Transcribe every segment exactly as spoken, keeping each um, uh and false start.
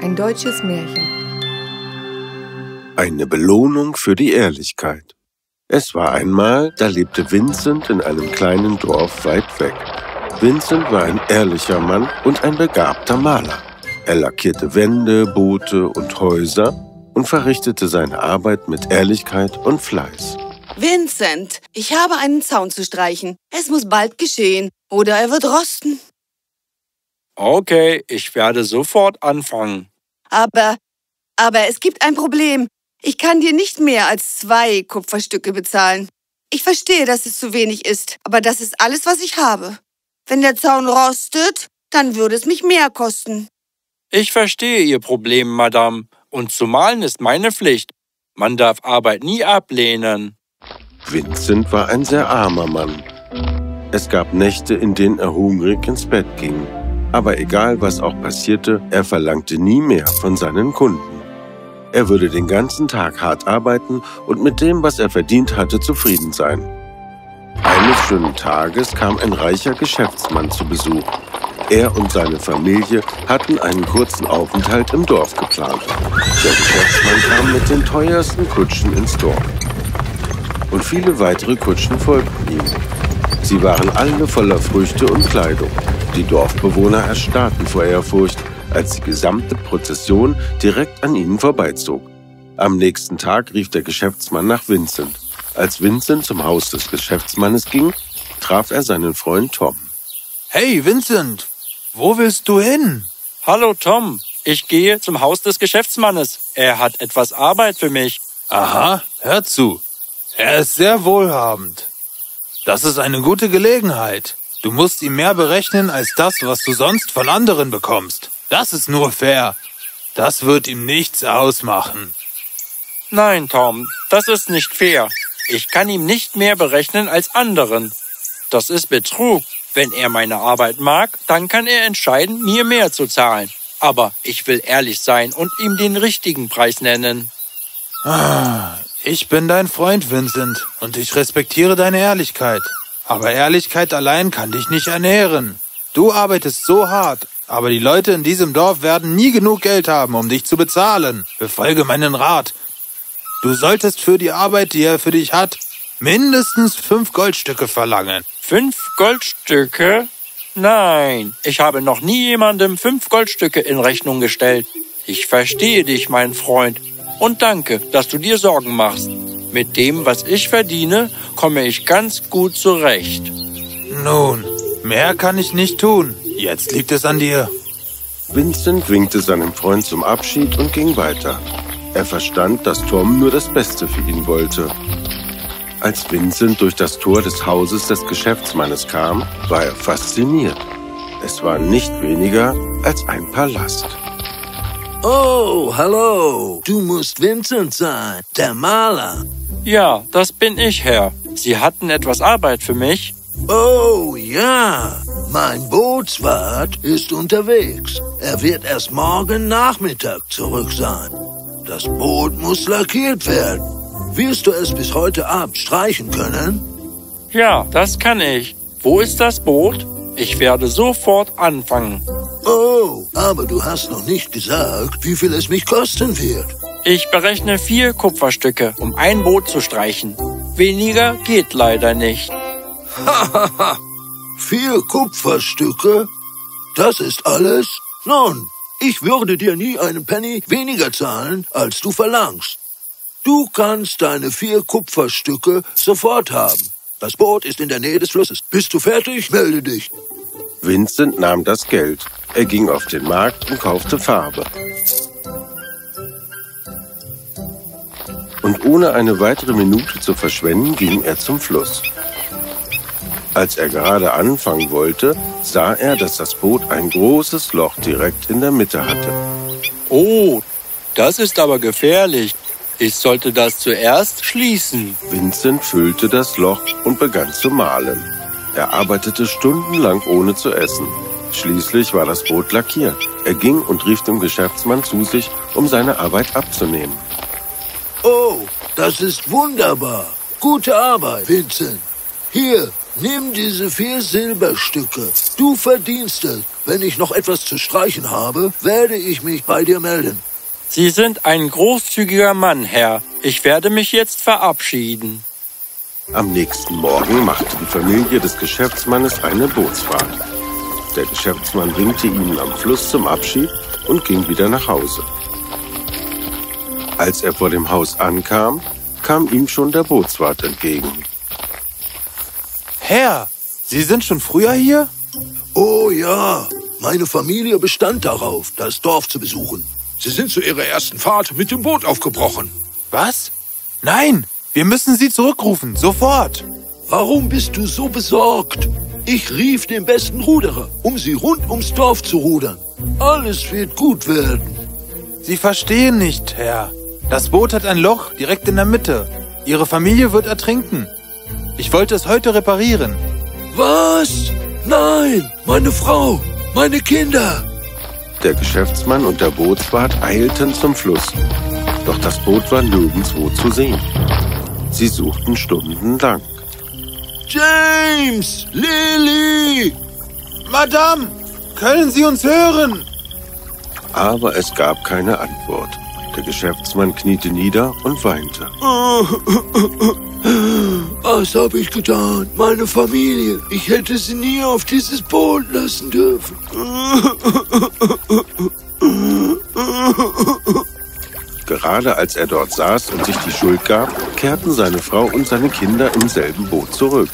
Ein deutsches Märchen. Eine Belohnung für die Ehrlichkeit. Es war einmal, da lebte Vincent in einem kleinen Dorf weit weg. Vincent war ein ehrlicher Mann und ein begabter Maler. Er lackierte Wände, Boote und Häuser und verrichtete seine Arbeit mit Ehrlichkeit und Fleiß. Vincent, ich habe einen Zaun zu streichen. Es muss bald geschehen, oder er wird rosten. Okay, ich werde sofort anfangen. Aber, aber es gibt ein Problem. Ich kann dir nicht mehr als zwei Kupferstücke bezahlen. Ich verstehe, dass es zu wenig ist, aber das ist alles, was ich habe. Wenn der Zaun rostet, dann würde es mich mehr kosten. Ich verstehe Ihr Problem, Madame. Und zu malen ist meine Pflicht. Man darf Arbeit nie ablehnen. Vincent war ein sehr armer Mann. Es gab Nächte, in denen er hungrig ins Bett ging. Aber egal, was auch passierte, er verlangte nie mehr von seinen Kunden. Er würde den ganzen Tag hart arbeiten und mit dem, was er verdient hatte, zufrieden sein. Eines schönen Tages kam ein reicher Geschäftsmann zu Besuch. Er und seine Familie hatten einen kurzen Aufenthalt im Dorf geplant. Der Geschäftsmann kam mit den teuersten Kutschen ins Dorf. Und viele weitere Kutschen folgten ihm. Sie waren alle voller Früchte und Kleidung. Die Dorfbewohner erstarrten vor Ehrfurcht, als die gesamte Prozession direkt an ihnen vorbeizog. Am nächsten Tag rief der Geschäftsmann nach Vincent. Als Vincent zum Haus des Geschäftsmannes ging, traf er seinen Freund Tom. Hey Vincent, wo willst du hin? Hallo Tom, ich gehe zum Haus des Geschäftsmannes. Er hat etwas Arbeit für mich. Aha, hör zu. Er ist sehr wohlhabend. Das ist eine gute Gelegenheit. Du musst ihm mehr berechnen als das, was du sonst von anderen bekommst. Das ist nur fair. Das wird ihm nichts ausmachen. Nein, Tom, das ist nicht fair. Ich kann ihm nicht mehr berechnen als anderen. Das ist Betrug. Wenn er meine Arbeit mag, dann kann er entscheiden, mir mehr zu zahlen. Aber ich will ehrlich sein und ihm den richtigen Preis nennen. Ah, ich bin dein Freund, Vincent, und ich respektiere deine Ehrlichkeit. Aber Ehrlichkeit allein kann dich nicht ernähren. Du arbeitest so hart, aber die Leute in diesem Dorf werden nie genug Geld haben, um dich zu bezahlen. Befolge meinen Rat. Du solltest für die Arbeit, die er für dich hat, mindestens fünf Goldstücke verlangen. Fünf Goldstücke? Nein, ich habe noch nie jemandem fünf Goldstücke in Rechnung gestellt. Ich verstehe dich, mein Freund, und danke, dass du dir Sorgen machst. Mit dem, was ich verdiene, komme ich ganz gut zurecht. Nun, mehr kann ich nicht tun. Jetzt liegt es an dir. Vincent winkte seinem Freund zum Abschied und ging weiter. Er verstand, dass Tom nur das Beste für ihn wollte. Als Vincent durch das Tor des Hauses des Geschäftsmannes kam, war er fasziniert. Es war nicht weniger als ein Palast. Oh, hallo. Du musst Vincent sein, der Maler. Ja, das bin ich, Herr. Sie hatten etwas Arbeit für mich? Oh, ja. Mein Bootswart ist unterwegs. Er wird erst morgen Nachmittag zurück sein. Das Boot muss lackiert werden. Wirst du es bis heute Abend streichen können? Ja, das kann ich. Wo ist das Boot? Ich werde sofort anfangen. Oh, aber du hast noch nicht gesagt, wie viel es mich kosten wird. Ich berechne vier Kupferstücke, um ein Boot zu streichen. Weniger geht leider nicht. Hahaha, vier Kupferstücke? Das ist alles? Nun, ich würde dir nie einen Penny weniger zahlen, als du verlangst. Du kannst deine vier Kupferstücke sofort haben. Das Boot ist in der Nähe des Flusses. Bist du fertig? Melde dich. Vincent nahm das Geld. Er ging auf den Markt und kaufte Farbe. Und ohne eine weitere Minute zu verschwenden, ging er zum Fluss. Als er gerade anfangen wollte, sah er, dass das Boot ein großes Loch direkt in der Mitte hatte. Oh, das ist aber gefährlich. Ich sollte das zuerst schließen. Vincent füllte das Loch und begann zu mahlen. Er arbeitete stundenlang ohne zu essen. Schließlich war das Boot lackiert. Er ging und rief dem Geschäftsmann zu sich, um seine Arbeit abzunehmen. Oh, das ist wunderbar. Gute Arbeit, Vincent. Hier, Nimm diese vier Silberstücke. Du verdienst es. Wenn ich noch etwas zu streichen habe, werde ich mich bei dir melden. Sie sind ein großzügiger Mann, Herr. Ich werde mich jetzt verabschieden. Am nächsten Morgen machte die Familie des Geschäftsmannes eine Bootsfahrt. Der Geschäftsmann winkte ihnen am Fluss zum Abschied und ging wieder nach Hause. Als er vor dem Haus ankam, kam ihm schon der Bootswart entgegen. Herr, Sie sind schon früher hier? Oh ja, meine Familie bestand darauf, das Dorf zu besuchen. Sie sind zu Ihrer ersten Fahrt mit dem Boot aufgebrochen. Was? Nein, wir müssen Sie zurückrufen, sofort. Warum bist du so besorgt? Ich rief den besten Ruderer, um sie rund ums Dorf zu rudern. Alles wird gut werden. Sie verstehen nicht, Herr. Das Boot hat ein Loch direkt in der Mitte. Ihre Familie wird ertrinken. Ich wollte es heute reparieren. Was? Nein, meine Frau, meine Kinder. Der Geschäftsmann und der Bootswart eilten zum Fluss. Doch das Boot war nirgendwo zu sehen. Sie suchten stundenlang. James! Lily! Madame, können Sie uns hören? Aber es gab keine Antwort. Der Geschäftsmann kniete nieder und weinte. Was habe ich getan? Meine Familie. Ich hätte sie nie auf dieses Boot lassen dürfen. Gerade als er dort saß und sich die Schuld gab, kehrten seine Frau und seine Kinder im selben Boot zurück.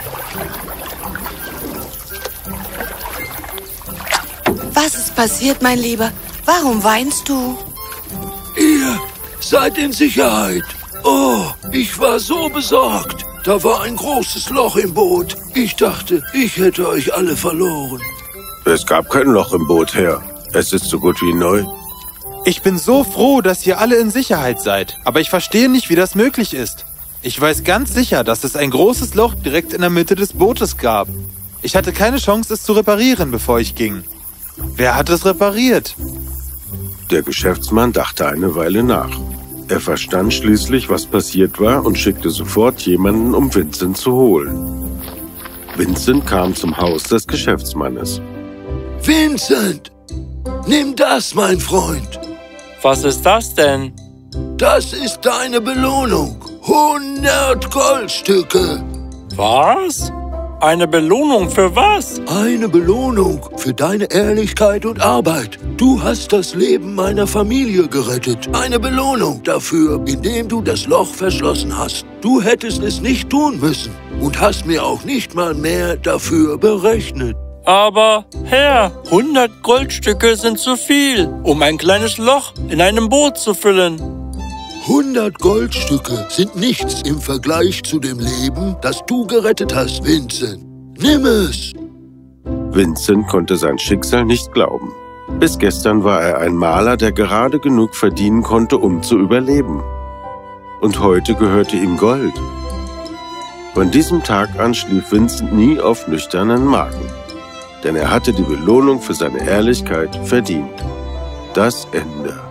Was ist passiert, mein Lieber? Warum weinst du? Ihr seid in Sicherheit. Oh, ich war so besorgt. Da war ein großes Loch im Boot. Ich dachte, ich hätte euch alle verloren. Es gab kein Loch im Boot, Herr. Es ist so gut wie neu. Ich bin so froh, dass ihr alle in Sicherheit seid. Aber ich verstehe nicht, wie das möglich ist. Ich weiß ganz sicher, dass es ein großes Loch direkt in der Mitte des Bootes gab. Ich hatte keine Chance, es zu reparieren, bevor ich ging. Wer hat es repariert? Der Geschäftsmann dachte eine Weile nach. Er verstand schließlich, was passiert war und schickte sofort jemanden, um Vincent zu holen. Vincent kam zum Haus des Geschäftsmannes. Vincent! Nimm das, mein Freund. Was ist das denn? Das ist deine Belohnung. hundert Goldstücke. Was? Eine Belohnung für was? Eine Belohnung für deine Ehrlichkeit und Arbeit. Du hast das Leben meiner Familie gerettet. Eine Belohnung dafür, indem du das Loch verschlossen hast. Du hättest es nicht tun müssen und hast mir auch nicht mal mehr dafür berechnet. Aber, Herr, hundert Goldstücke sind zu viel, um ein kleines Loch in einem Boot zu füllen. hundert Goldstücke sind nichts im Vergleich zu dem Leben, das du gerettet hast, Vincent. Nimm es! Vincent konnte sein Schicksal nicht glauben. Bis gestern war er ein Maler, der gerade genug verdienen konnte, um zu überleben. Und heute gehörte ihm Gold. Von diesem Tag an schlief Vincent nie auf nüchternen Magen. Denn er hatte die Belohnung für seine Ehrlichkeit verdient. Das Ende.